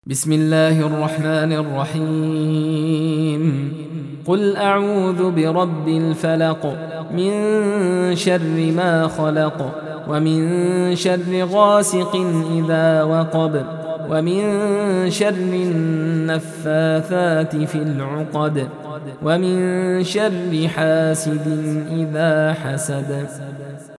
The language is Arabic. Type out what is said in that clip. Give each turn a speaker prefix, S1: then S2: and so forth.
S1: بسم الله الرحمن الرحيم. قل أعوذ برب الفلق من شر ما خلق ومن شر غاسق إذا وقب ومن شر النفاثات في العقد ومن شر حاسد إذا حسد.